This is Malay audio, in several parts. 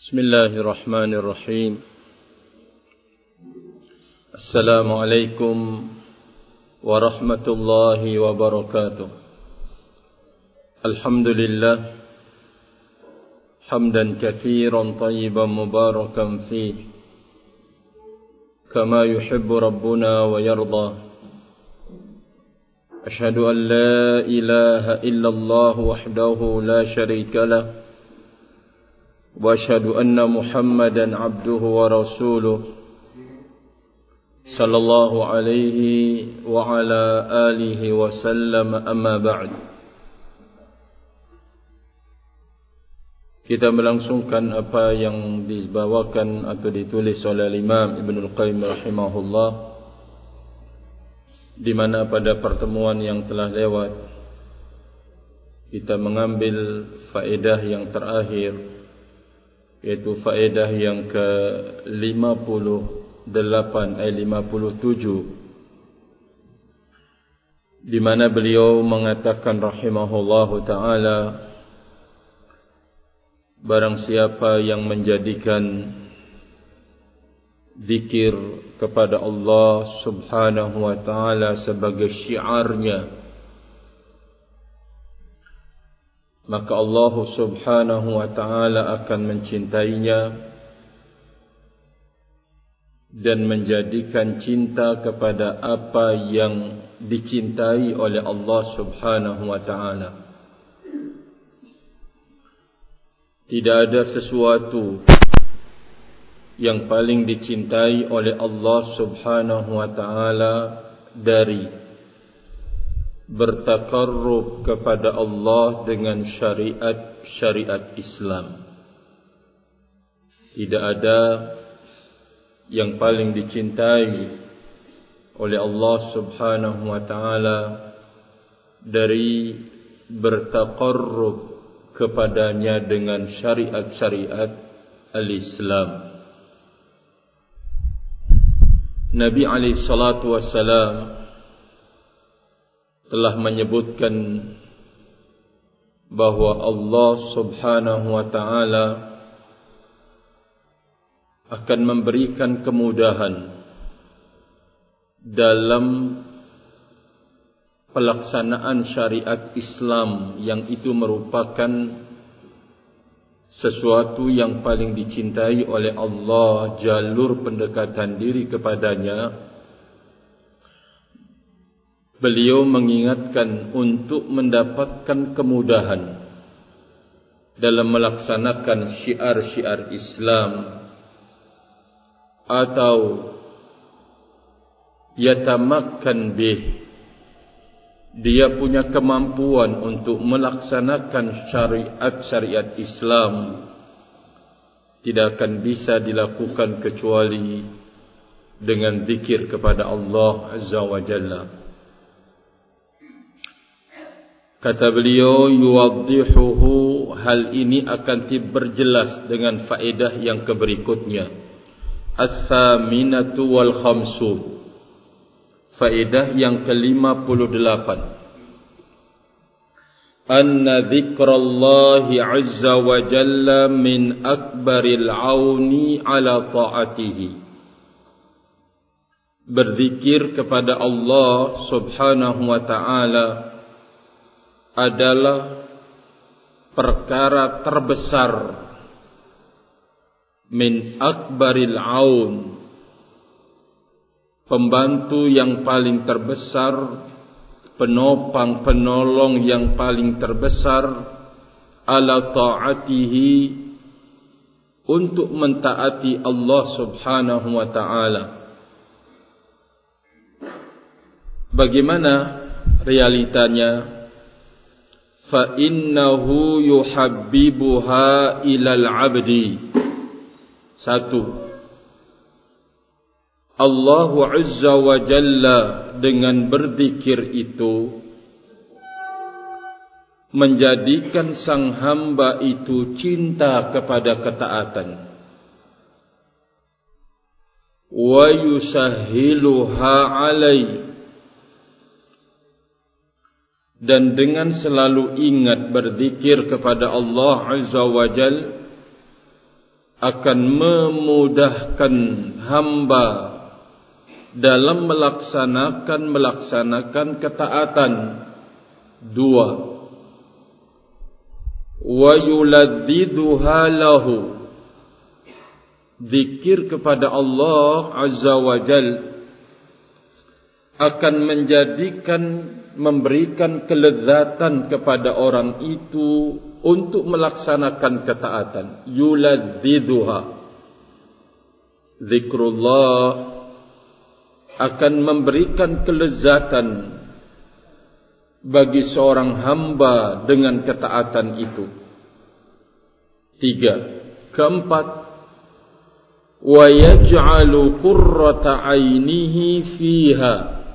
بسم الله الرحمن الرحيم. السلام عليكم ورحمة الله وبركاته. الحمد لله حمدا كثيرا طيبا مباركا فيه كما يحب ربنا ويرضى. أشهد أن لا إله إلا الله وحده لا شريك له، وأشهد أن محمدا عبده ورسوله صلى الله عليه وعلى آله وسلم. أما بعد. Kita melangsungkan apa yang dibawakan atau ditulis oleh Imam Ibnul Qayyim rahimahullah, di mana pada pertemuan yang telah lewat kita mengambil faedah yang terakhir, yaitu faedah yang ke-57, di mana beliau mengatakan rahimahullahu ta'ala, barang siapa yang menjadikan zikir kepada Allah subhanahu wa ta'ala sebagai syiarnya, maka Allah subhanahu wa ta'ala akan mencintainya dan menjadikan cinta kepada apa yang dicintai oleh Allah subhanahu wa ta'ala. Tidak ada sesuatu yang paling dicintai oleh Allah subhanahu wa ta'ala dari bertakarrub kepada Allah dengan syariat Islam. Tidak ada yang paling dicintai oleh Allah subhanahu wa ta'ala dari bertakarrub kepadanya dengan syariat al-Islam. Nabi alaihi salatu wassalam telah menyebutkan bahwa Allah subhanahu wa ta'ala akan memberikan kemudahan dalam pelaksanaan syariat Islam, yang itu merupakan sesuatu yang paling dicintai oleh Allah, jalur pendekatan diri kepadanya. Beliau mengingatkan untuk mendapatkan kemudahan dalam melaksanakan syiar-syiar Islam, atau yatamakkan bih, dia punya kemampuan untuk melaksanakan syariat Islam, tidak akan bisa dilakukan kecuali dengan zikir kepada Allah azza wa jalla. Kata beliau, yuwaddihuhu, hal ini akan diperjelas dengan faedah yang berikutnya. Ats-tsaminatu wal khamsun, faedah yang ke-58. Anna dzikrallahi azza wa jalla min akbaril auni ala ta'atihi. Berzikir kepada Allah subhanahu wa ta'ala adalah perkara terbesar, min akbaril aun, pembantu yang paling terbesar, penopang penolong yang paling terbesar, ala ta'atihi, untuk mentaati Allah subhanahu wa ta'ala. Bagaimana realitanya? Fa innahu yuhabbibuha ilal abdi. Satu, Allah azza wa jalla dengan berzikir itu menjadikan sang hamba itu cinta kepada ketaatan. Wa yusahhiluha alai, dan dengan selalu ingat berzikir kepada Allah azza wa jalla akan memudahkan hamba dalam melaksanakan ketaatan. 2, wa yuladdiduha lahu, zikir kepada Allah Azza wa Jalla akan memberikan kelezatan kepada orang itu untuk melaksanakan ketaatan. Yuladdiduha, zikrullah akan memberikan kelezatan bagi seorang hamba dengan ketaatan itu. 3, keempat, wa yaj'alu qurrata 'ainihi fiha,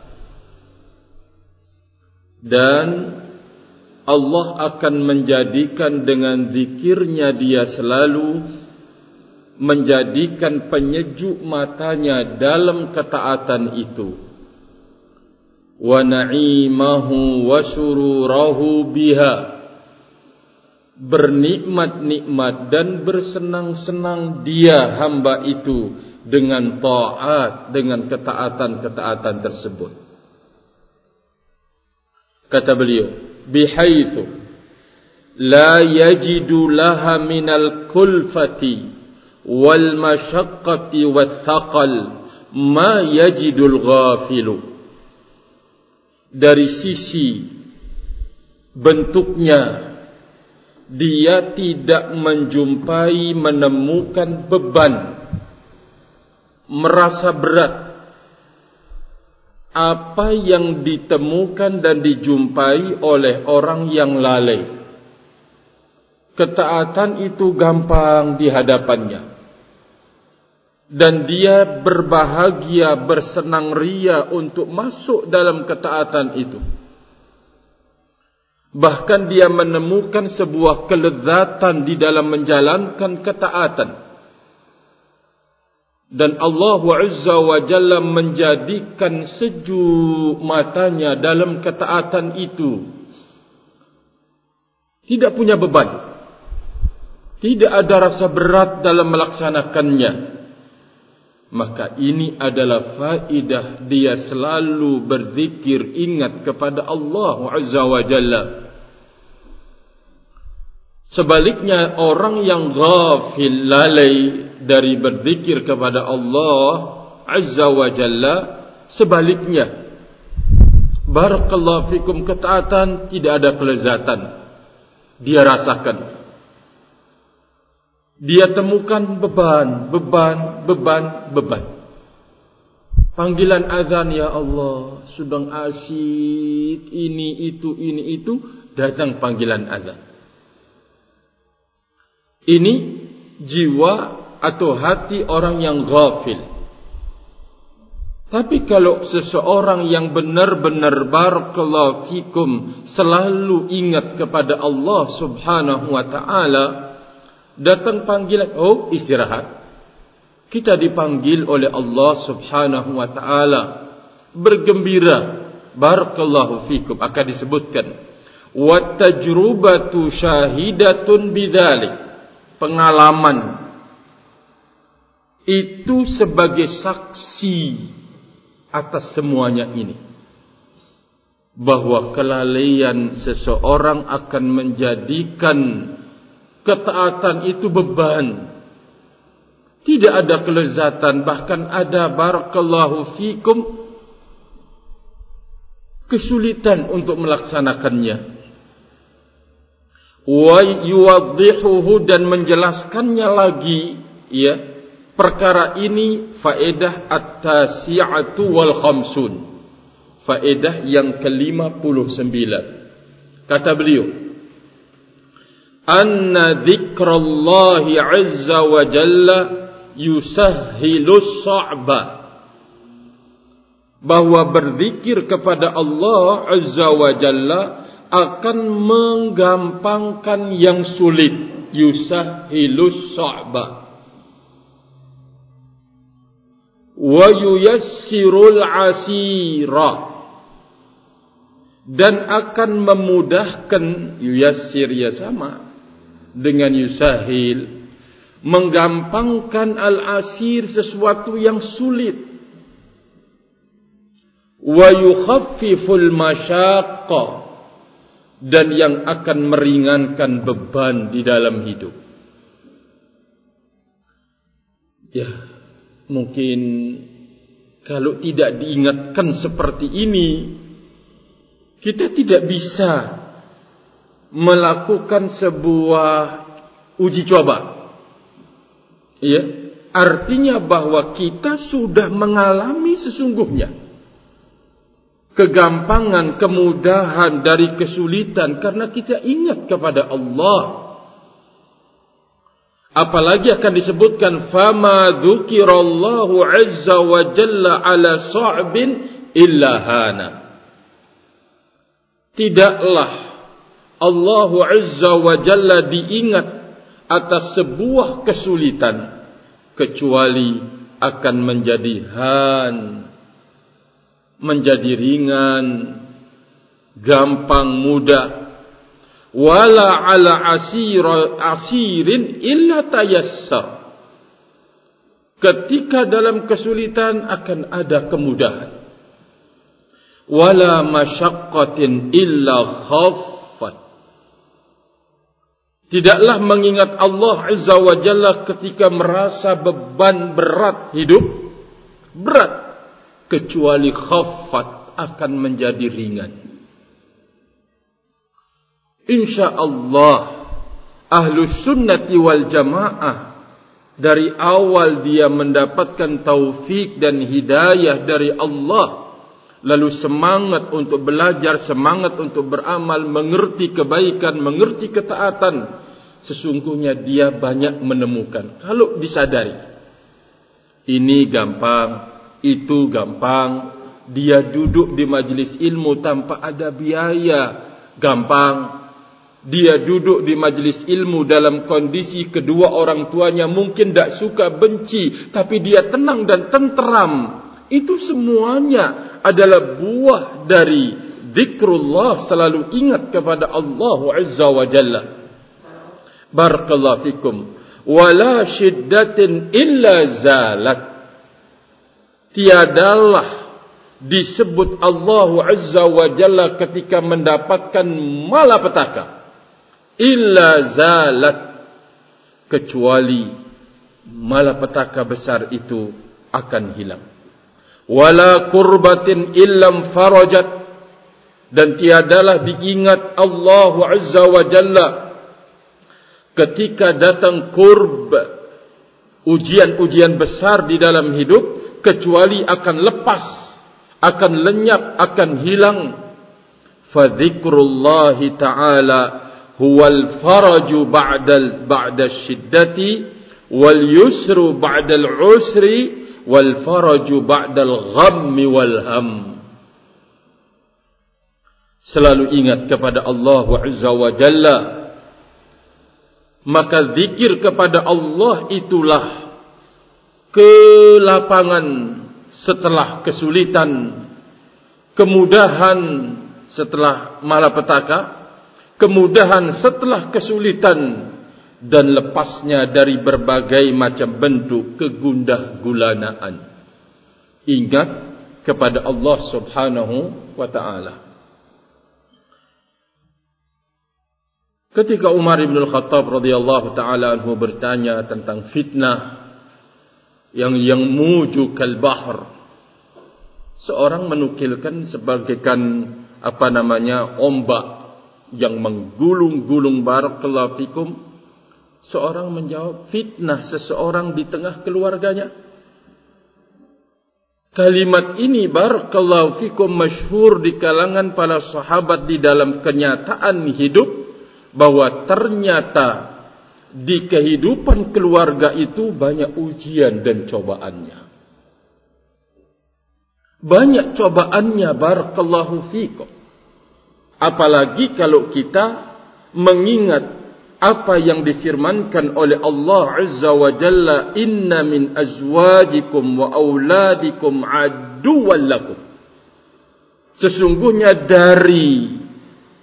dan Allah akan menjadikan dengan zikirnya dia selalu menjadikan penyejuk matanya dalam ketaatan itu. Wa na'imahu wa sururahu biha, bernikmat-nikmat dan bersenang-senang dia hamba itu dengan taat, dengan ketaatan-ketaatan tersebut. Kata beliau, bihaitsu la yajidu laha minal kulfati wal masyaqqati wath thaqal ma yajidul ghafilu. Dari sisi bentuknya, dia tidak menemukan beban, merasa berat apa yang ditemukan dan dijumpai oleh orang yang lalai. Ketaatan itu gampang di hadapannya, dan dia berbahagia, bersenang ria untuk masuk dalam ketaatan itu. Bahkan dia menemukan sebuah kelezatan di dalam menjalankan ketaatan. Dan Allah Azza wa Jalla menjadikan sejuk matanya dalam ketaatan itu. Tidak punya beban, tidak ada rasa berat dalam melaksanakannya. Maka ini adalah faedah dia selalu berzikir, ingat kepada Allah Azza wa Jalla. Sebaliknya, orang yang ghafil, lalai dari berzikir kepada Allah Azza wa Jalla, sebaliknya, barakallahu fikum, ketaatan tidak ada kelezatan dia rasakan. Dia temukan beban. Panggilan azan, ya Allah, sedang asyik, ini itu, datang panggilan azan. Ini jiwa atau hati orang yang ghafil. Tapi kalau seseorang yang benar-benar barakallahu fikum selalu ingat kepada Allah Subhanahu wa ta'ala, datang panggilan, oh istirahat, kita dipanggil oleh Allah Subhanahu wa ta'ala, bergembira, barakallahu fikum, akan disebutkan wa tajrubatu syahidatun bidzalik, pengalaman itu sebagai saksi atas semuanya ini, bahwa kelalaian seseorang akan menjadikan ketaatan itu beban. Tidak ada kelezatan, bahkan ada barakallahu fikum kesulitan untuk melaksanakannya. Wa yuwaddihuhu, dan menjelaskannya lagi, ya, perkara ini faedah at-tasi'atu wal khamsun, faedah yang ke-59. Kata beliau, anna dzikrallahi azza wa jalla yusahhilus sa'ba, bahwa berzikir kepada Allah azza wa jalla akan menggampangkan yang sulit. Yusahhilus sa'ba wa yuyassirul asira, dan akan memudahkan. Yuyassir ya sama dengan yusahil. menggampangkan al-asir, sesuatu yang sulit, wa yukhaffiful masyaqqa, dan yang akan meringankan beban di dalam hidup. Ya, mungkin kalau tidak diingatkan seperti ini, kita tidak bisa melakukan sebuah uji coba. Ya, artinya bahwa kita sudah mengalami sesungguhnya kegampangan, kemudahan dari kesulitan karena kita ingat kepada Allah. Apalagi akan disebutkan fama dzukirallahu azza wa jalla ala sa'bin illa hana. Tidaklah Allah azza wa jalla diingat atas sebuah kesulitan kecuali akan menjadi han, menjadi ringan, gampang, mudah. Wala ala asirin illa tayassar. Ketika dalam kesulitan akan ada kemudahan. Wala masyaqqatin illa khaffat. Tidaklah mengingat Allah Azza wa Jalla ketika merasa beban berat hidup, berat, kecuali khaffat, akan menjadi ringan. InsyaAllah Ahlus Sunnati wal Jamaah dari awal dia mendapatkan taufik dan hidayah dari Allah, lalu semangat untuk belajar, semangat untuk beramal, mengerti kebaikan, mengerti ketaatan, sesungguhnya dia banyak menemukan. Kalau disadari ini gampang, itu gampang, dia duduk di majlis ilmu tanpa ada biaya, gampang. Dia duduk di majlis ilmu dalam kondisi kedua orang tuanya mungkin tak suka, benci, tapi dia tenang dan tenteram. Itu semuanya adalah buah dari zikrullah, selalu ingat kepada Allah Azza wa Jalla. Barakallahu fikum. Wala syiddatin illa zalat. Tiadalah disebut Allah Azza wa Jalla ketika mendapatkan malapetaka, illa zalat, kecuali malapetaka besar itu akan hilang. Wala kurbatin illam farajat, dan tiadalah diingat Allah Azza wa Jalla ketika datang kurb, ujian-ujian besar di dalam hidup, kecuali akan lepas, akan lenyap, akan hilang. Fa dzikrullahi ta'ala huwal faraju ba'da syiddati wal yusru ba'dal usri wal faraju ba'dal ghammi wal ham. Selalu ingat kepada Allah Azza wa Jalla, maka zikir kepada Allah itulah kelapangan setelah kesulitan, kemudahan setelah malapetaka, kemudahan setelah kesulitan, dan lepasnya dari berbagai macam bentuk kegundah gulanaan. Ingat kepada Allah Subhanahu wa ta'ala. Ketika Umar bin Al-Khattab radhiyallahu ta'ala anhu bertanya tentang fitnah yang muju kal bahr, seorang menukilkan sebagaikan ombak yang menggulung-gulung. Barakallahu fikum. Seorang menjawab, fitnah seseorang di tengah keluarganya. Kalimat ini barakallahu fikum masyhur di kalangan para sahabat di dalam kenyataan hidup, bahwa ternyata di kehidupan keluarga itu banyak ujian dan cobaannya. Banyak cobaannya, barakallahu fikum. Apalagi kalau kita mengingat apa yang difirmankan oleh Allah Azza wa Jalla, inna min azwajikum wa auladikum aduwwan lakum. Sesungguhnya dari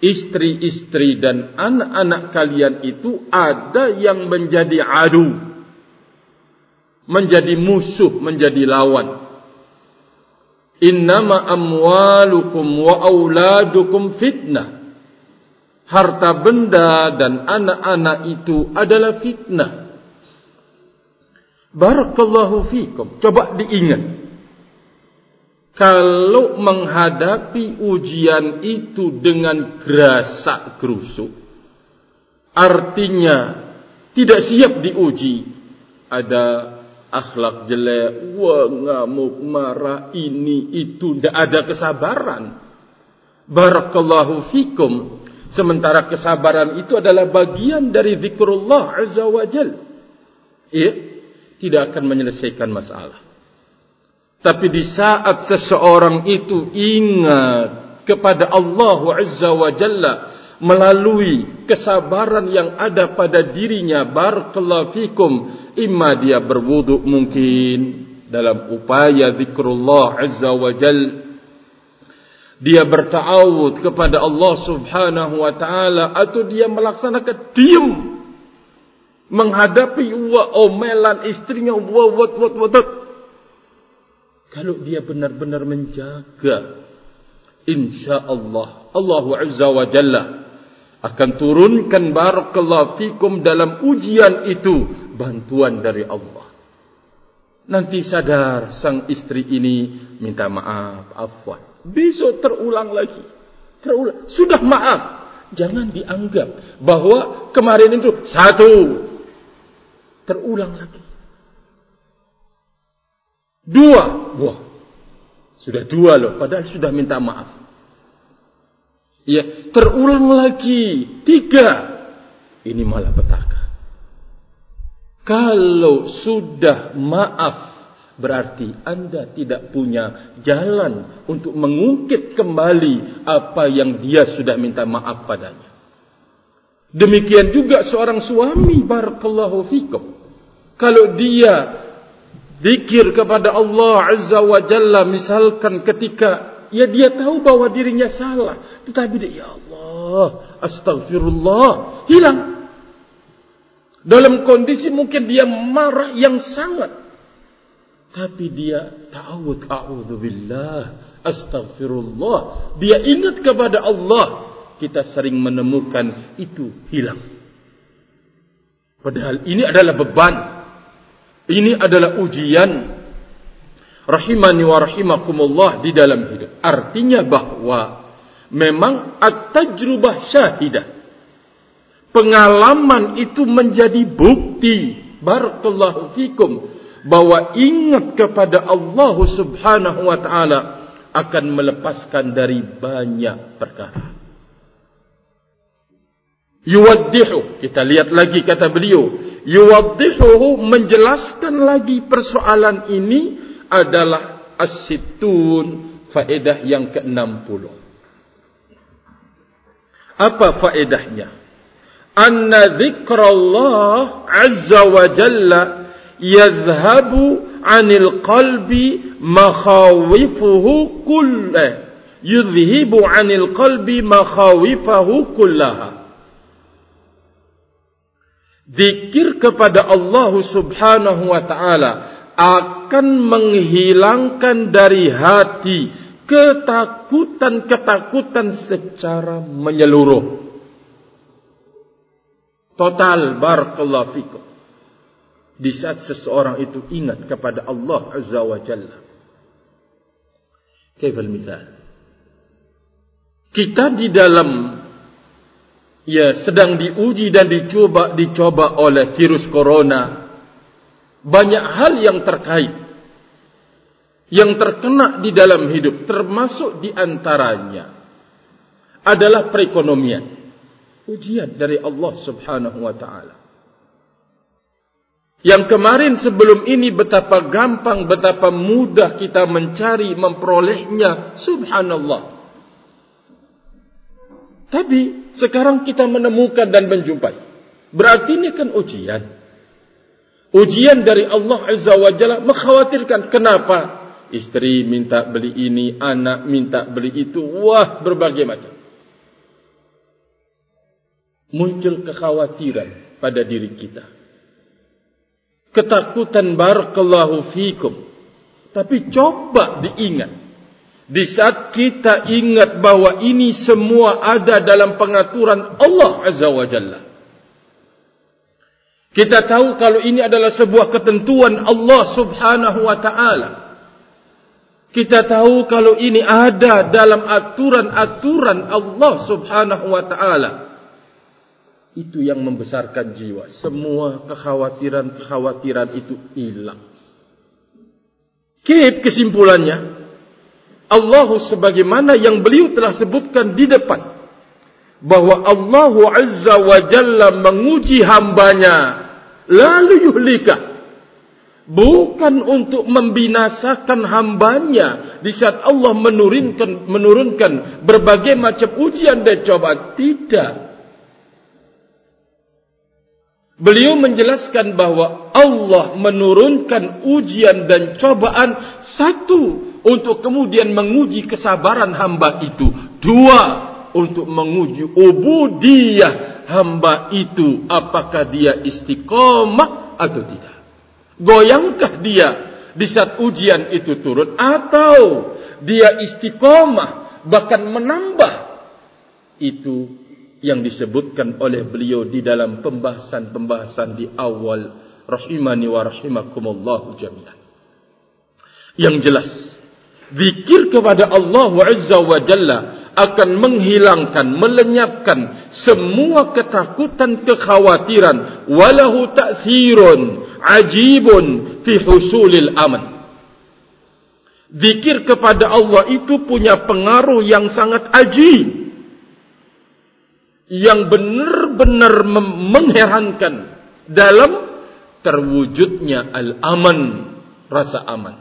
istri-istri dan anak-anak kalian itu ada yang menjadi adu, menjadi musuh, menjadi lawan. Innama amwalukum wa auladukum fitnah. Harta benda dan anak-anak itu adalah fitnah. Barakallahu fikum. Coba diingat. Kalau menghadapi ujian itu dengan gerasak gerusuk, artinya tidak siap diuji. Ada akhlak jelek, ngamuk, marah, ini, itu. Tidak ada kesabaran. Barakallahu fikum. Sementara kesabaran itu adalah bagian dari zikrullah azza wa jal. Ya, tidak akan menyelesaikan masalah. Tapi di saat seseorang itu ingat kepada Allah azza wa jalla melalui kesabaran yang ada pada dirinya, barakallahu fikum, imma dia berwudu mungkin dalam upaya zikrullah azza wa jalla, dia berta'awud kepada Allah subhanahu wa ta'ala, atau dia melaksanakan diam menghadapi omelan istrinya, kalau dia benar-benar menjaga, insyaallah Allah azza wa jalla akan turunkan barakallahu fikum dalam ujian itu bantuan dari Allah. Nanti sadar sang istri ini minta maaf, afwan. Besok terulang lagi. Terulang. Sudah maaf. Jangan dianggap bahwa kemarin itu satu. Terulang lagi. Dua. Wah. Sudah dua loh. Padahal sudah minta maaf. Ya, terulang lagi. Tiga. Ini malah petaka. Kalau sudah maaf, berarti Anda tidak punya jalan untuk mengungkit kembali apa yang dia sudah minta maaf padanya. Demikian juga seorang suami, barakallahu fikum. Kalau dia zikir kepada Allah azza wa jalla, misalkan ketika dia tahu bahwa dirinya salah, tetapi dia, ya Allah, astagfirullah, hilang. Dalam kondisi mungkin dia marah yang sangat, tapi dia ta'awud, a'udzubillah, astagfirullah. Dia ingat kepada Allah. Kita sering menemukan itu hilang. Padahal ini adalah beban. Ini adalah ujian. Rahimani wa rahimakumullah di dalam hidup. Artinya bahwa memang at-tajrubah syahidah. Pengalaman itu menjadi bukti. Barakallahu fikum. Bahwa ingat kepada Allah subhanahu wa ta'ala akan melepaskan dari banyak perkara. Yuwaddihu, kita lihat lagi kata beliau, yuwaddihu, menjelaskan lagi persoalan ini adalah as-sittun, faedah yang ke-60. Apa faedahnya? Anna dzikrullah azza wa jalla yadhhabu 'anil qalbi makhawifuhu yudhhibu 'anil qalbi makhawifahu kullaha. Zikir kepada Allah subhanahu wa ta'ala akan menghilangkan dari hati ketakutan-ketakutan secara menyeluruh. Total, barakallahu fikum. Di saat seseorang itu ingat kepada Allah azza wa jalla. Kaifal mithal? Kita di dalam sedang diuji dan dicoba oleh virus corona. Banyak hal yang terkait, yang terkena di dalam hidup, termasuk di antaranya adalah perekonomian. Ujian dari Allah subhanahu wa ta'ala. Yang kemarin sebelum ini betapa gampang, betapa mudah kita mencari, memperolehnya. Subhanallah. Tapi sekarang kita menemukan dan menjumpai. Berarti ini kan ujian. Ujian dari Allah azza wa jalla, mengkhawatirkan. Kenapa? Istri minta beli ini, anak minta beli itu. Wah, berbagai macam. Muncul kekhawatiran pada diri kita. ketakutan barakallahu fikum. Tapi coba diingat. Di saat kita ingat bahwa ini semua ada dalam pengaturan Allah Azza wa Jalla. Kita tahu kalau ini adalah sebuah ketentuan Allah Subhanahu wa ta'ala. Kita tahu kalau ini ada dalam aturan-aturan Allah Subhanahu wa ta'ala. Itu yang membesarkan jiwa. Semua kekhawatiran-kekhawatiran itu hilang. Kesimpulannya, Allah sebagaimana yang beliau telah sebutkan di depan, bahwa Allah Azza wa Jalla menguji hambanya lalu yuhlika, bukan untuk membinasakan hambanya di saat Allah menurunkan berbagai macam ujian dan cobaan. Tidak. Beliau menjelaskan bahwa Allah menurunkan ujian dan cobaan, satu, untuk kemudian menguji kesabaran hamba itu. Dua, untuk menguji ubudiyah hamba itu, apakah dia istiqomah atau tidak. Goyangkah dia di saat ujian itu turun, atau dia istiqomah bahkan menambah. Itu yang disebutkan oleh beliau di dalam pembahasan-pembahasan di awal, rahimani wa rahimakumullahu jami'an. Yang jelas, zikir kepada Allah Azza wa Jalla akan menghilangkan, melenyapkan semua ketakutan, kekhawatiran. Walahu ta'thirun ajibun fi husulil aman. Zikir kepada Allah itu punya pengaruh yang sangat ajib, yang benar-benar mengherankan dalam terwujudnya al-aman, rasa aman.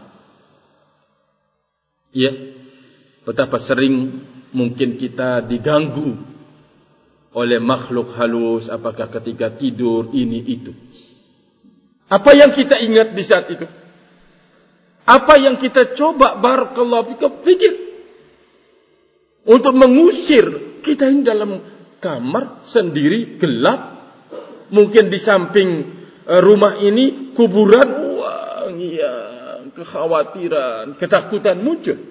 Ya, betapa sering mungkin kita diganggu oleh makhluk halus, apakah ketika tidur, ini itu. Apa yang kita ingat di saat itu? Apa yang kita coba barakallahu fikum pikir untuk mengusir kita ini dalam kamar sendiri, gelap, mungkin di samping rumah ini kuburan. Wah, iya, kekhawatiran, ketakutan muncul.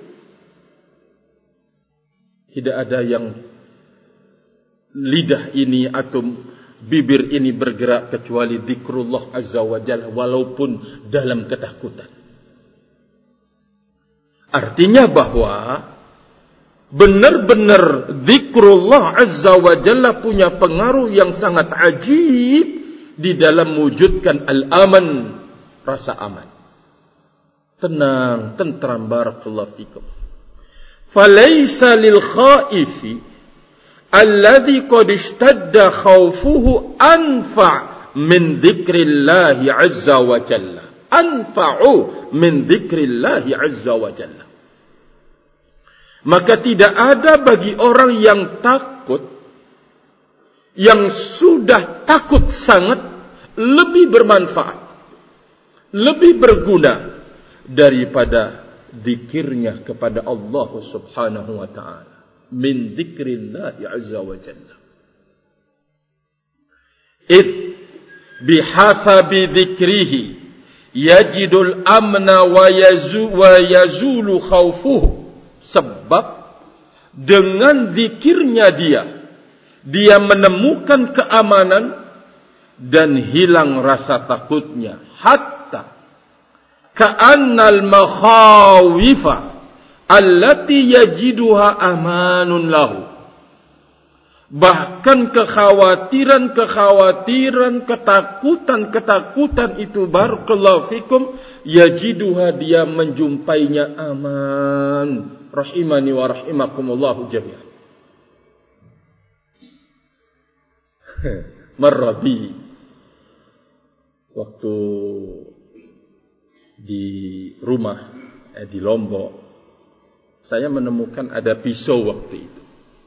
Tidak ada yang lidah ini atau bibir ini bergerak kecuali zikrullah Azza wa Jalla, walaupun dalam ketakutan. Artinya bahwa benar-benar zikrullah Azza wa Jalla punya pengaruh yang sangat ajib di dalam mewujudkan al-aman, rasa aman. Tenang, tentram, barakallahu fikum. Falaysa lil khaifi alladhi qad ishtadda khawfuhu anfa' min dzikrillahi Azza wa Jalla. Anfa'u min dzikrillahi Azza wa Jalla. Maka tidak ada bagi orang yang takut, yang sudah takut sangat, lebih bermanfaat, lebih berguna daripada zikirnya kepada Allah Subhanahu wa ta'ala. Min dzikrillahi Azza wa Jalla. Id bihasabi dzikrihi yajidul amna wa yazulu khawfuhu. Sebab dengan zikirnya dia menemukan keamanan dan hilang rasa takutnya. Hatta ka'annal makhawifa allati yajiduha amanun lahu. Bahkan kekhawatiran, ketakutan itu barakallahu fikum, yajiduha, dia menjumpainya aman. Rahimani wa rahimakumullahu jami'an. Marrabi, waktu di rumah di Lombok, saya menemukan ada pisau waktu itu.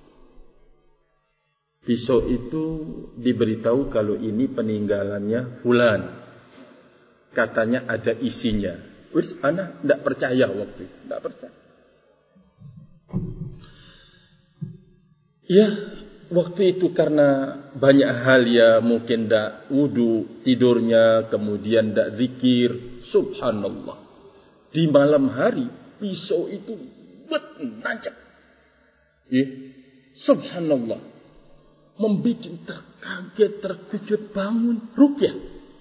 Pisau itu diberitahu kalau ini peninggalannya fulan. Katanya ada isinya. Wis, ana tidak percaya waktu itu, tidak percaya. Ya, waktu itu karena banyak hal ya, mungkin tak wudu tidurnya, kemudian tak zikir. Subhanallah, di malam hari pisau itu menancap. Ya, subhanallah, membuat terkaget, terkejut, bangun Ruqyah.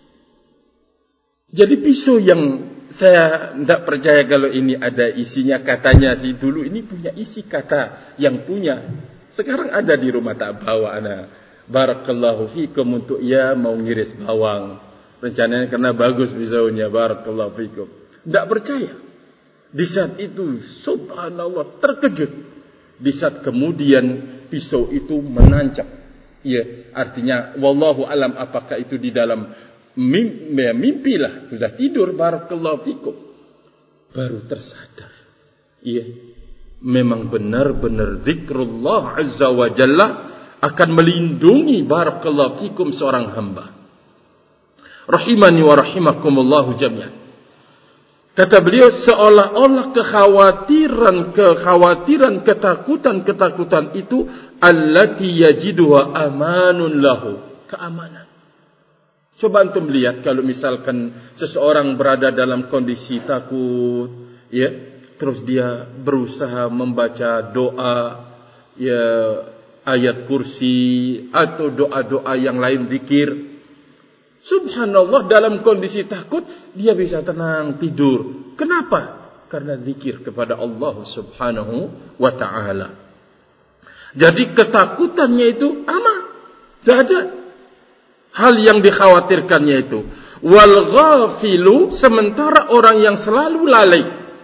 Jadi pisau yang saya tidak percaya kalau ini ada isinya, katanya sih dulu ini punya isi kata yang punya. Sekarang ada di rumah, tak bawa anak. Barakallahu fikum, untuk ya mau ngiris bawang. Rencananya karena bagus pisaunya. Barakallahu fikum. Tidak percaya. Di saat itu subhanallah terkejut. Di saat kemudian pisau itu menancap. Ya, artinya wallahu alam apakah itu di dalam mimpi lah. Sudah tidur, barakallahu fikum, baru tersadar. Iya, memang benar-benar zikrullah azza wa jalla akan melindungi barakallahu fikum seorang hamba. Rahimani wa rahimakumullahu jami'an. Kata beliau, seolah-olah kekhawatiran, ketakutan itu allati yajiduha amanun lahu, keamanan. Coba antum lihat kalau misalkan seseorang berada dalam kondisi takut, ya, terus dia berusaha membaca doa, ya, ayat kursi atau doa-doa yang lain, zikir. Subhanallah, dalam kondisi takut dia bisa tenang tidur. Kenapa? Karena zikir kepada Allah Subhanahu wa ta'ala. Jadi ketakutannya itu aman, tidak ada hal yang dikhawatirkannya itu. Wal ghafilu, sementara orang yang selalu lalai,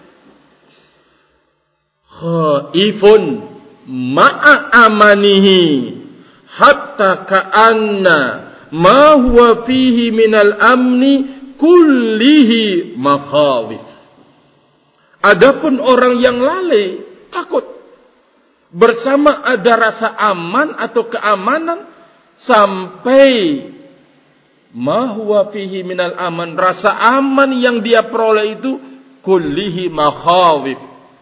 khaifun ma'a amanihi hatta ka'anna ma huwa fihi minal amni kullihi makhawif. Adapun orang yang lalai, takut, bersama ada rasa aman atau keamanan, sampai ma huwa fihi minal aman, rasa aman yang dia peroleh itu kullihi makhawif,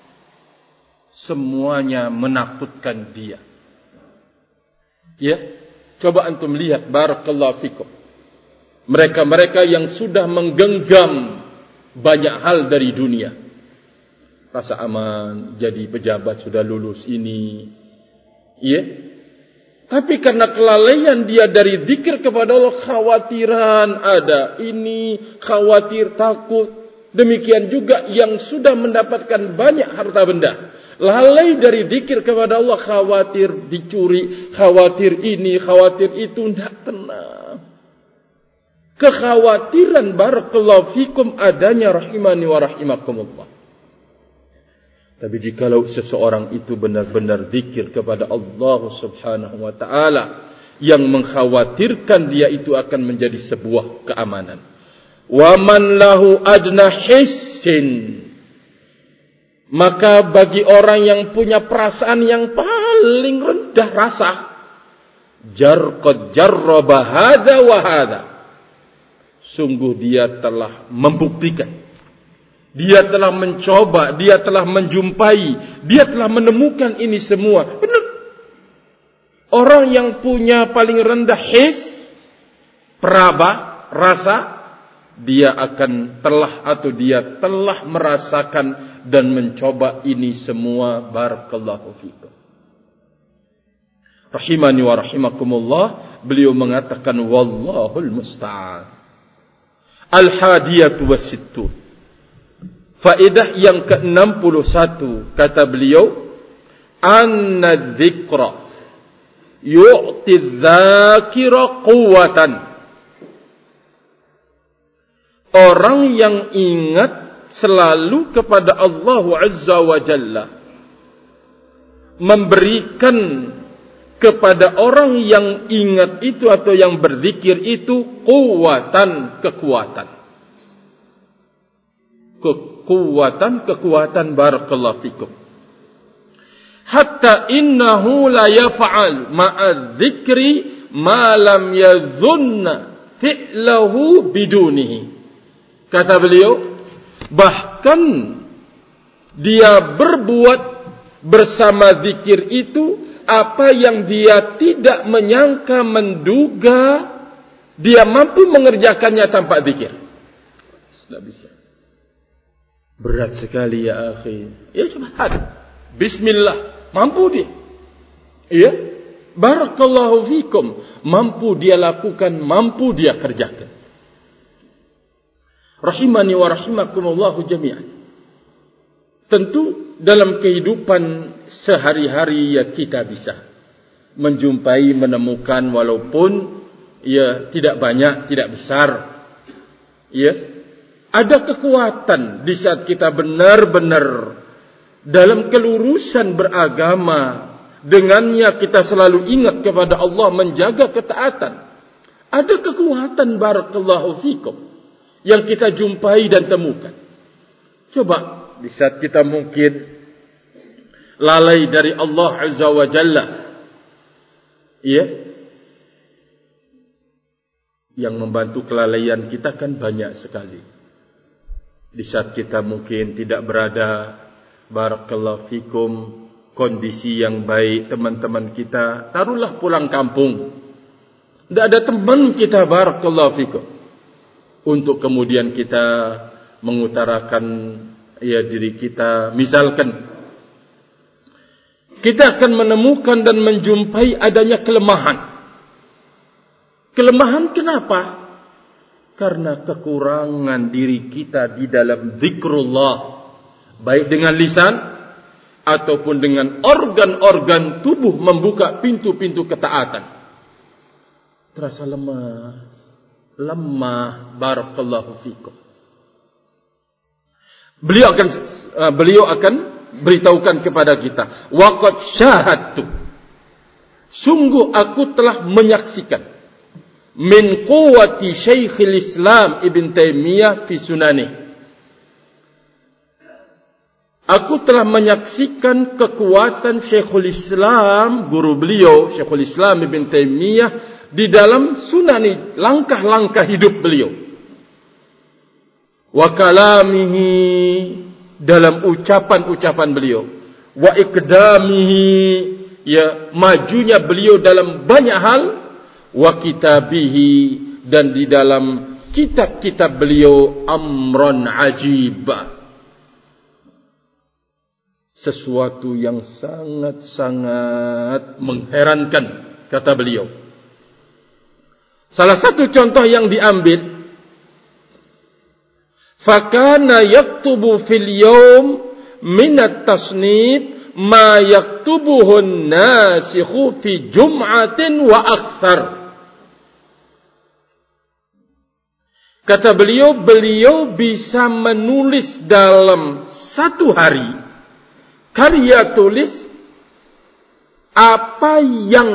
semuanya menakutkan dia. Ya, coba antum lihat barakallahu fikum, mereka-mereka yang sudah menggenggam banyak hal dari dunia, rasa aman, jadi pejabat, sudah lulus ini, ya, tapi karena kelalaian dia dari zikir kepada Allah, khawatiran ada ini, khawatir, takut. Demikian juga yang sudah mendapatkan banyak harta benda, lalai dari zikir kepada Allah, khawatir dicuri, khawatir ini, khawatir itu, tidak tenang. Kekhawatiran barakallahu fikum adanya, rahimani wa rahimakumullah. Tapi jikalau seseorang itu benar-benar zikir kepada Allah Subhanahu wa ta'ala, yang mengkhawatirkan dia itu akan menjadi sebuah keamanan. Wa man lahu adna hissin, maka bagi orang yang punya perasaan yang paling rendah rasa, qad jarraba hadza wa hadza, sungguh dia telah membuktikan, dia telah mencoba, dia telah menjumpai, dia telah menemukan ini semua. Benar. Orang yang punya paling rendah his, peraba, rasa, dia akan dia telah merasakan dan mencoba ini semua. Barakallahu fikum. Rahimani wa rahimakumullah. Beliau mengatakan wallahul musta'an. Al-hadiyatu wassittun. Faedah yang ke-61, kata beliau, anna dzikra yu'ti dzakira quwwatan. Orang yang ingat selalu kepada Allah Azza wa Jalla memberikan kepada orang yang ingat itu atau yang berzikir itu kekuatan barakallahu fikum. Hatta innahu la yaf'al ma'a dzikri ma lam yazunna fi'lahu bidunihi. Kata beliau, bahkan dia berbuat bersama zikir itu apa yang dia tidak menyangka, menduga, dia mampu mengerjakannya tanpa zikir. Tidak bisa. Berat sekali ya akhi. Ya coba ada. Bismillah, mampu dia. Ya, barakallahu fikum, mampu dia lakukan, mampu dia kerjakan. Rahimani wa rahimakumullahu jami'an. Tentu dalam kehidupan sehari-hari ya kita bisa menjumpai, menemukan, walaupun ya tidak banyak, tidak besar, ya ada kekuatan di saat kita benar-benar dalam kelurusan beragama. Dengannya kita selalu ingat kepada Allah, menjaga ketaatan. Ada kekuatan barakallahu fikum yang kita jumpai dan temukan. Coba di saat kita mungkin lalai dari Allah Azza wa Jalla, ya, yang membantu kelalaian kita kan banyak sekali. Di saat kita mungkin tidak berada barakallahu fikum kondisi yang baik, teman-teman kita taruhlah pulang kampung, tidak ada teman kita barakallahu fikum, untuk kemudian kita mengutarakan ya diri kita. Misalkan kita akan menemukan dan menjumpai adanya kelemahan. Kelemahan kenapa? Karena kekurangan diri kita di dalam zikrullah, baik dengan lisan ataupun dengan organ-organ tubuh membuka pintu-pintu ketaatan. Terasa lemah barakallahu fikum. Beliau akan beritahukan kepada kita, waqad syahadtu, sungguh aku telah menyaksikan, min quwwati Syekhul Islam Ibn Taimiyah fi sunani, aku telah menyaksikan kekuatan Syekhul Islam, guru beliau Syekhul Islam Ibn Taimiyah, di dalam sunani, langkah-langkah hidup beliau, wa kalamihi, dalam ucapan-ucapan beliau, wa iqdamihi, ya majunya beliau dalam banyak hal, wa kitabihi, dan di dalam kitab-kitab beliau, amran ajibah, sesuatu yang sangat-sangat mengherankan, kata beliau. Salah satu contoh yang diambil, fakana yaktubu fil yawm minat tasnif ma yaktubuhun nasikhu fi jum'atin wa akthar. Kata beliau, beliau bisa menulis dalam satu hari, karya tulis, apa yang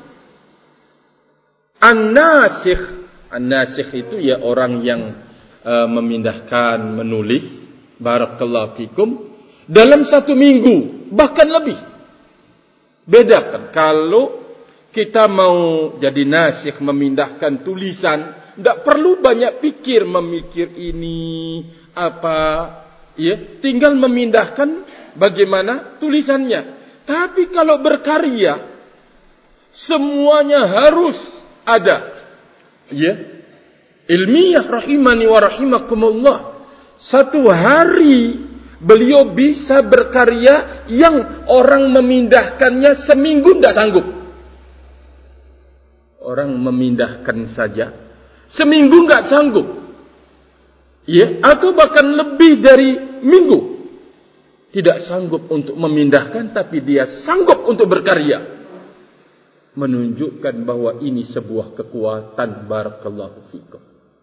an-nasikh itu ya orang yang memindahkan, menulis, barakallahu fikum, dalam satu minggu, bahkan lebih. Bedakan, kalau kita mau jadi nasikh, memindahkan tulisan, tidak perlu banyak pikir, memikir ini, apa, ya, tinggal memindahkan bagaimana tulisannya. Tapi kalau berkarya, semuanya harus ada, ya, ilmiah, rahimani wa rahimakumullah. Satu hari beliau bisa berkarya yang orang memindahkannya seminggu tidak sanggup. Orang memindahkan saja seminggu tidak sanggup, ya, atau bahkan lebih dari minggu tidak sanggup untuk memindahkan, tapi dia sanggup untuk berkarya. Menunjukkan bahwa ini sebuah kekuatan barakallahu fikum.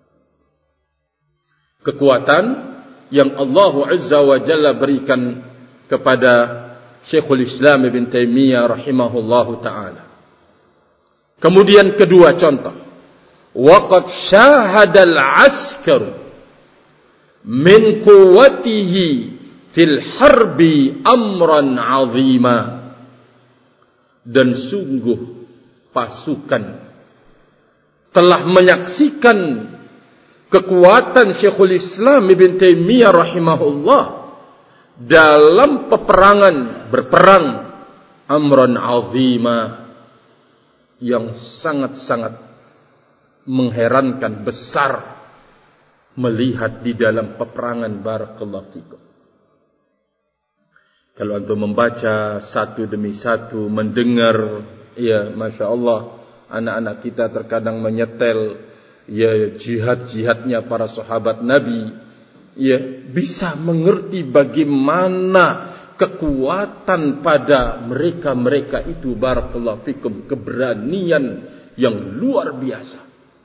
Kekuatan yang Allah Azza wa Jalla berikan kepada Syekhul Islam Ibn Taimiyah rahimahullahu ta'ala. Kemudian kedua contoh, waqad syahadal askar min quwwatihi fil harbi amran azima, dan sungguh pasukan telah menyaksikan kekuatan Syekhul Islam Ibn Taimiyah rahimahullah dalam peperangan, berperang, amran azima, yang sangat-sangat mengherankan, besar, melihat di dalam peperangan. Barakallahu fikum. Kalau antum membaca satu demi satu, mendengar, ya Masya Allah, anak-anak kita terkadang menyetel, ya jihad-jihadnya para sahabat Nabi, ya bisa mengerti bagaimana kekuatan pada mereka-mereka itu. Barakallahu fikum, keberanian yang luar biasa.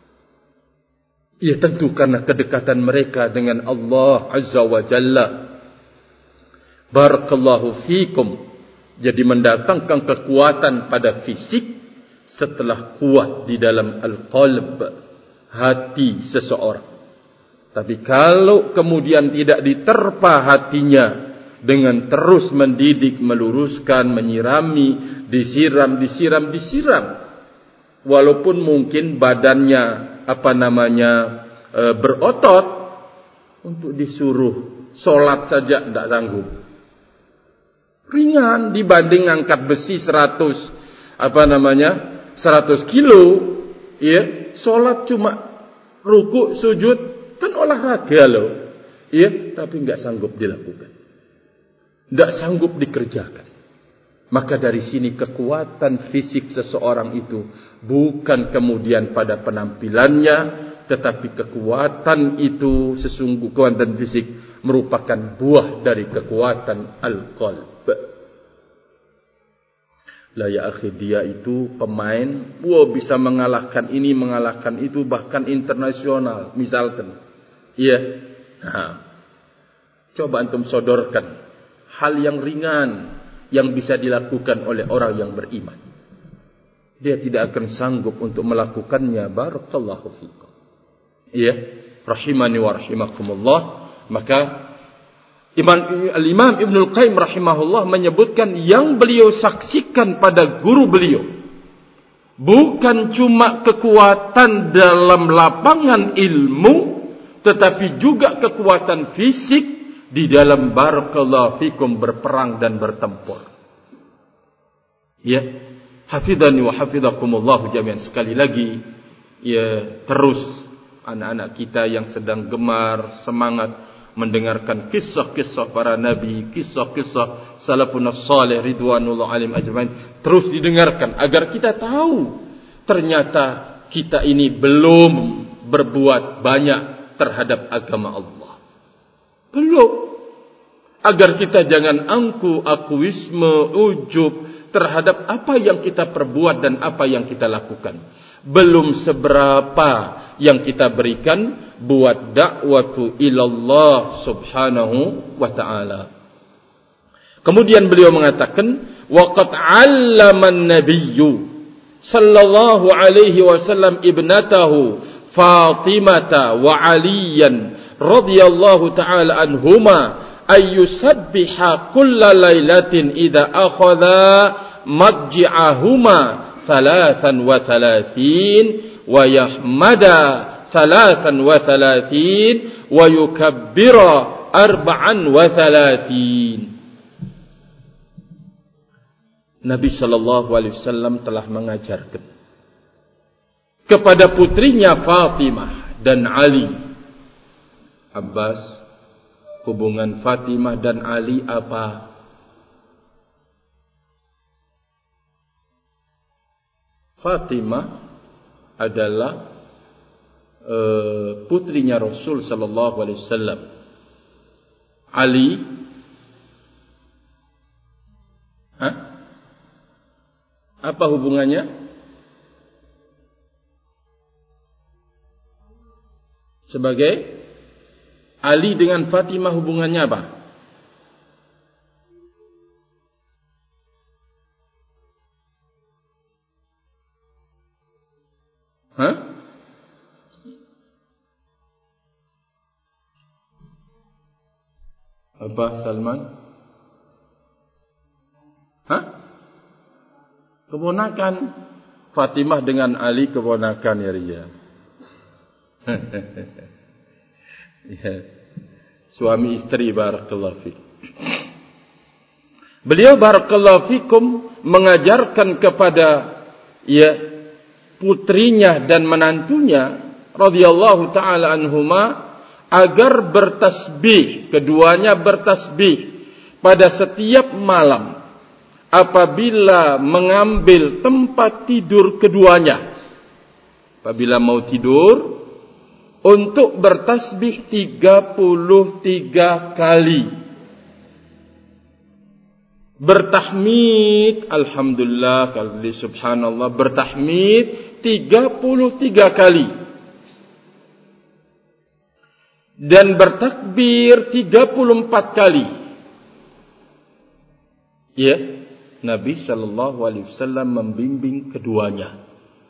Ya tentu karena kedekatan mereka dengan Allah Azza wa Jalla. Barakallahu fikum. Jadi mendatangkan kekuatan pada fisik setelah kuat di dalam al-qalb, hati seseorang. Tapi kalau kemudian tidak diterpa hatinya dengan terus mendidik, meluruskan, menyirami, disiram, walaupun mungkin badannya berotot, untuk disuruh solat saja tidak sanggup. Ringan dibanding angkat besi 100 kilo, ya, solat cuma ruku, sujud, kan olahraga loh, ya, tapi enggak sanggup dilakukan, enggak sanggup dikerjakan. Maka dari sini kekuatan fisik seseorang itu bukan kemudian pada penampilannya, tetapi kekuatan itu sesungguhnya kekuatan fisik merupakan buah dari kekuatan al-qalb. Lah ya akhi, dia itu pemain, bisa mengalahkan ini, mengalahkan itu, bahkan internasional misalkan. Iya. Nah, coba antum sodorkan hal yang ringan yang bisa dilakukan oleh orang yang beriman. Dia tidak akan sanggup untuk melakukannya. Barakallahu fikum. Iya, rahimani wa rahimakumullah. Maka Al-Imam Ibnul Qayyim rahimahullah menyebutkan yang beliau saksikan pada guru beliau bukan cuma kekuatan dalam lapangan ilmu, tetapi juga kekuatan fisik di dalam barakallahu fikum berperang dan bertempur. Ya, hafidhani wa hafidhakumullah jami'an. Sekali lagi, ya, terus anak-anak kita yang sedang gemar, semangat mendengarkan kisah-kisah para nabi, kisah-kisah salafun salih ridwanullah alim ajmain, terus didengarkan agar kita tahu ternyata kita ini belum berbuat banyak terhadap agama Allah. Belum. Agar kita jangan angku, akuisme, ujub terhadap apa yang kita perbuat dan apa yang kita lakukan. Belum seberapa yang kita berikan buat dakwatu ilallah subhanahu wa ta'ala. Kemudian beliau mengatakan, waqad 'allama an-nabiyyu sallallahu alaihi wasallam ibnatahu Fatimata wa Aliyan radhiyallahu ta'ala anhuma ayyusabbiha kulla lailatin idza akhadha madji'ahuma 33 wa yahmada 33 wa yukabbira 34. Nabi sallallahu alaihi wasallam telah mengajarkan kepada putrinya Fatimah dan Ali. Abbas, hubungan Fatimah dan Ali apa? Fatimah adalah putrinya Rasul sallallahu alaihi wasallam. Ali, apa hubungannya? Sebagai Ali dengan Fatimah hubungannya apa? Apa Salman? Keponakan. Fatimah dengan Ali keponakan ya Rizal. Ya. Suami istri barakallahu fiik. Beliau barakallahu fikum mengajarkan kepada putrinya dan menantunya radhiyallahu taala anhuma agar bertasbih, keduanya bertasbih pada setiap malam apabila mengambil tempat tidur keduanya. Apabila mau tidur, untuk bertasbih 33 kali. Bertahmid, alhamdulillah, kali subhanallah, bertahmid 33 kali. Dan bertakbir 34 kali. Ya, Nabi sallallahu alaihi wasallam membimbing keduanya.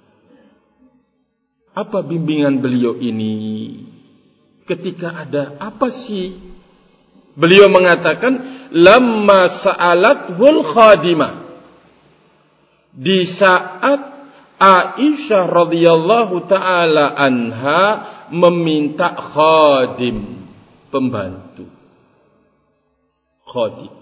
Apa bimbingan beliau ini? Ketika ada apa sih? Beliau mengatakan, lamma sa'alathul khadimah. Di saat Aisyah radhiyallahu taala anha meminta khadim, pembantu. Khadim.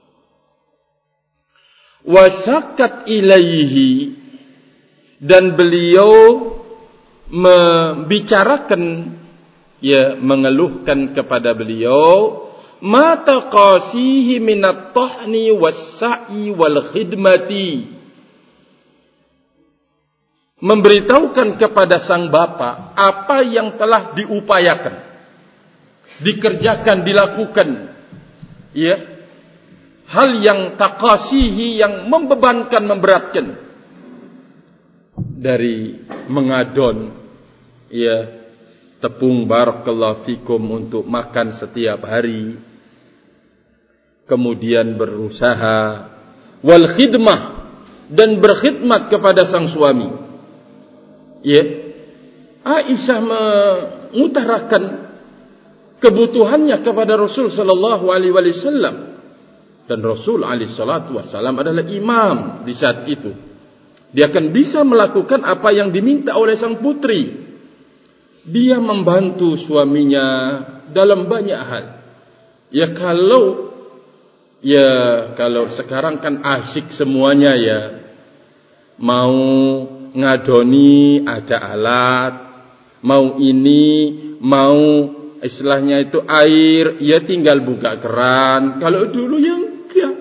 Wa syakat ilaihi, dan beliau membicarakan, mengeluhkan kepada beliau, ma taqasihi minat tahni was-sa'i wal khidmati, memberitahukan kepada sang bapa apa yang telah diupayakan, dikerjakan, dilakukan, hal yang taqasihi, yang membebankan, memberatkan, dari mengadon tepung barakallahu fikum untuk makan setiap hari, kemudian berusaha, wal khidmah, dan berkhidmat kepada sang suami. Aisyah mengutarakan kebutuhannya kepada Rasul sallallahu alaihi wasallam, dan Rasul alaihi salatu wasallam adalah imam di saat itu. Dia akan bisa melakukan apa yang diminta oleh sang putri. Dia membantu suaminya dalam banyak hal. Kalau sekarang kan asyik semuanya, mau ngadoni ada alat, mau ini, mau istilahnya itu air, tinggal buka keran. Kalau dulu enggak.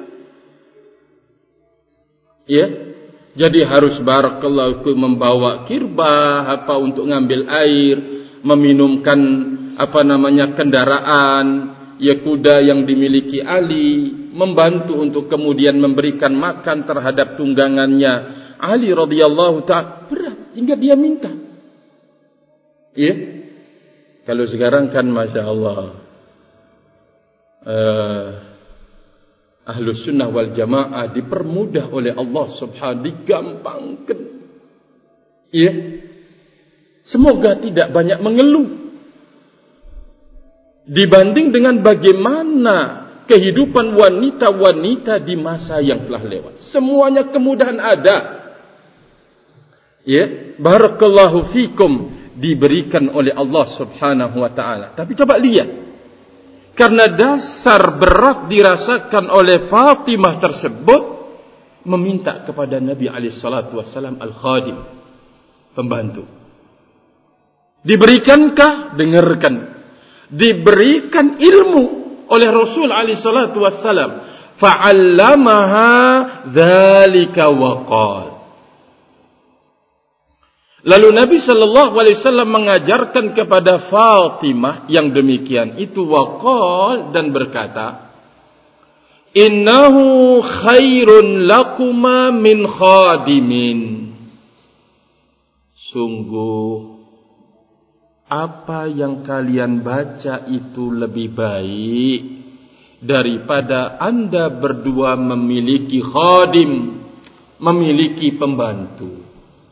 Jadi harus barakallahu membawa kirbah untuk ngambil air, meminumkan kendaraan, kuda yang dimiliki Ali, membantu untuk kemudian memberikan makan terhadap tunggangannya. Ali radhiyallahu ta'ala berat hingga dia minta. Kalau sekarang kan Masya Allah, Ahlus sunnah wal jamaah dipermudah oleh Allah subhanahu, digampangkan. Semoga tidak banyak mengeluh dibanding dengan bagaimana kehidupan wanita-wanita di masa yang telah lewat. Semuanya kemudahan ada. Barakallahu fikum, diberikan oleh Allah subhanahu wa ta'ala. Tapi coba lihat, karena dasar berat dirasakan oleh Fatimah tersebut, meminta kepada Nabi SAW al-khadim, pembantu. Diberikankah? Dengarkan. Diberikan ilmu oleh Rasul SAW. Fa'allamaha dzalika wa qala. Lalu Nabi sallallahu alaihi wasallam mengajarkan kepada Fatimah yang demikian itu, waqal, dan berkata, innahu khairun lakuma min khadimin. Sungguh apa yang kalian baca itu lebih baik daripada Anda berdua memiliki khadim, memiliki pembantu.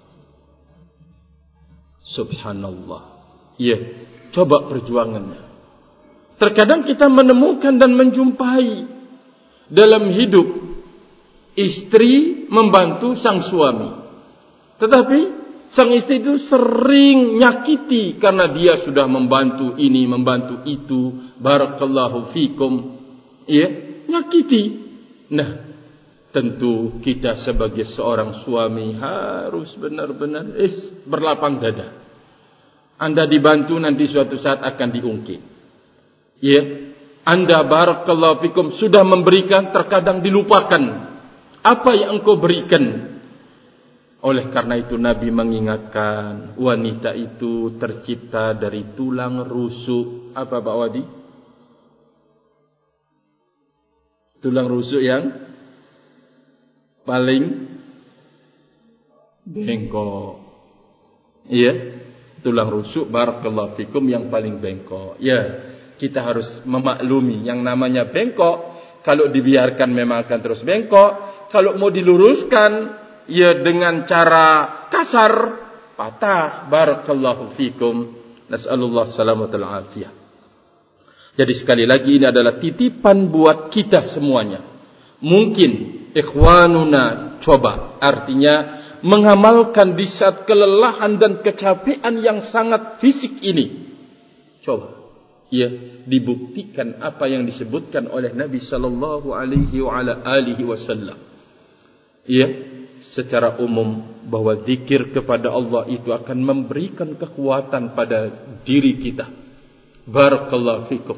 Subhanallah. Coba perjuangannya. Terkadang kita menemukan dan menjumpai dalam hidup istri membantu sang suami, tetapi sang istri itu sering nyakiti karena dia sudah membantu ini, membantu itu. Barakallahu fikum. Nyakiti. Nah, tentu kita sebagai seorang suami harus benar-benar berlapang dada. Anda dibantu, nanti suatu saat akan diungkit. Ya, Anda barakallahu fikum sudah memberikan, terkadang dilupakan apa yang engkau berikan. Oleh karena itu Nabi mengingatkan, wanita itu tercipta dari tulang rusuk. Apa Pak Wadi? Tulang rusuk yang paling bengkok. Iya, tulang rusuk barakallahu fikum yang paling bengkok. Ya, kita harus memaklumi yang namanya bengkok. Kalau dibiarkan memang akan terus bengkok. Kalau mau diluruskan, ya dengan cara kasar, patah. Barakallahu fikum. Nas'alullah salamatul afiyah. Jadi sekali lagi ini adalah titipan buat kita semuanya. Mungkin ikhwanuna coba, artinya mengamalkan di saat kelelahan dan kecapean yang sangat fisik ini. Coba, ya, dibuktikan apa yang disebutkan oleh Nabi sallallahu alaihi wasallam. Ya, secara umum bahwa zikir kepada Allah itu akan memberikan kekuatan pada diri kita. Barakallahu fikum.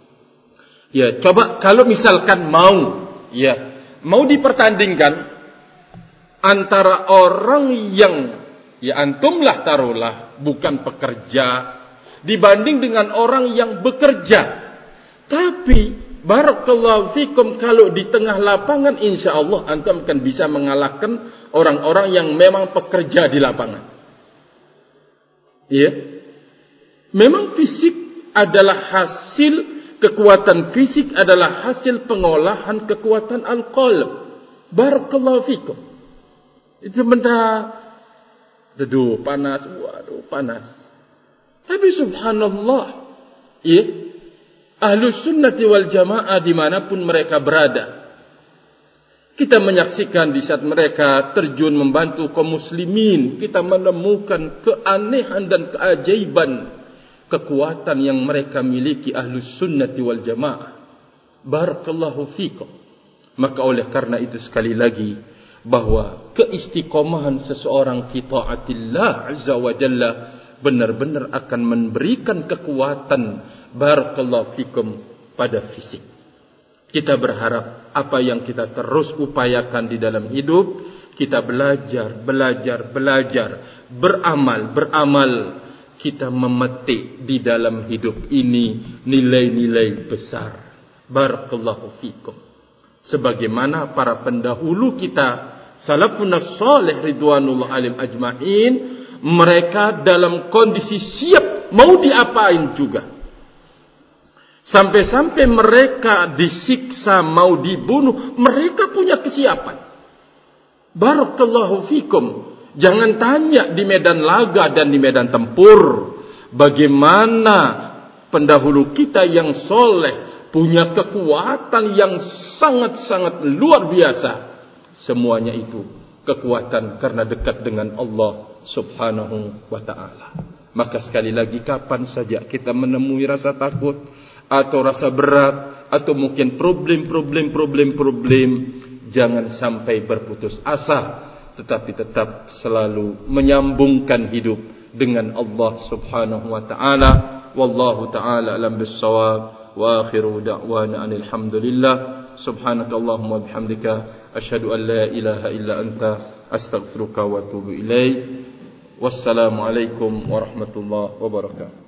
Ya, coba kalau misalkan mau dipertandingkan antara orang yang, ya antumlah taruhlah bukan pekerja, dibanding dengan orang yang bekerja. Tapi barakallahu fikum, kalau di tengah lapangan insyaallah antum akan bisa mengalahkan orang-orang yang memang pekerja di lapangan. Ya. Memang fisik adalah hasil, kekuatan fisik adalah hasil pengolahan kekuatan al-qalb. Barakallahu fikum. Itu benda deduh panas, waduh panas. Tapi subhanallah, ya, Ahlus Sunnati wal Jamaah dimanapun mereka berada, kita menyaksikan di saat mereka terjun membantu kaum muslimin, kita menemukan keanehan dan keajaiban kekuatan yang mereka miliki Ahlus Sunnati wal Jamaah. Barakallahu fikum. Maka oleh karena itu sekali lagi, bahwa keistiqomahan seseorang fi taatillah azza wa jalla benar-benar akan memberikan kekuatan barakallahu fikum pada fisik. Kita berharap apa yang kita terus upayakan di dalam hidup, kita belajar, beramal, kita memetik di dalam hidup ini nilai-nilai besar. Barakallahu fikum. Sebagaimana para pendahulu kita, salafun salih ridwanullah alim ajma'in, mereka dalam kondisi siap mau diapain juga. Sampai-sampai mereka disiksa, mau dibunuh, mereka punya kesiapan. Barakallahu fikum. Jangan tanya di medan laga dan di medan tempur, bagaimana pendahulu kita yang soleh punya kekuatan yang sangat-sangat luar biasa. Semuanya itu kekuatan karena dekat dengan Allah subhanahu wa ta'ala. Maka sekali lagi, kapan saja kita menemui rasa takut atau rasa berat atau mungkin problem, jangan sampai berputus asa, tetapi tetap selalu menyambungkan hidup dengan Allah subhanahu wa ta'ala. Wallahu ta'ala alam bissawab. Wa akhiru da'wana alhamdulillah. Subhanakallahumma bihamdika asyhadu an la ilaha illa anta astaghfiruka wa atubu ilaik. Wassalamu alaikum warahmatullahi wabarakatuh.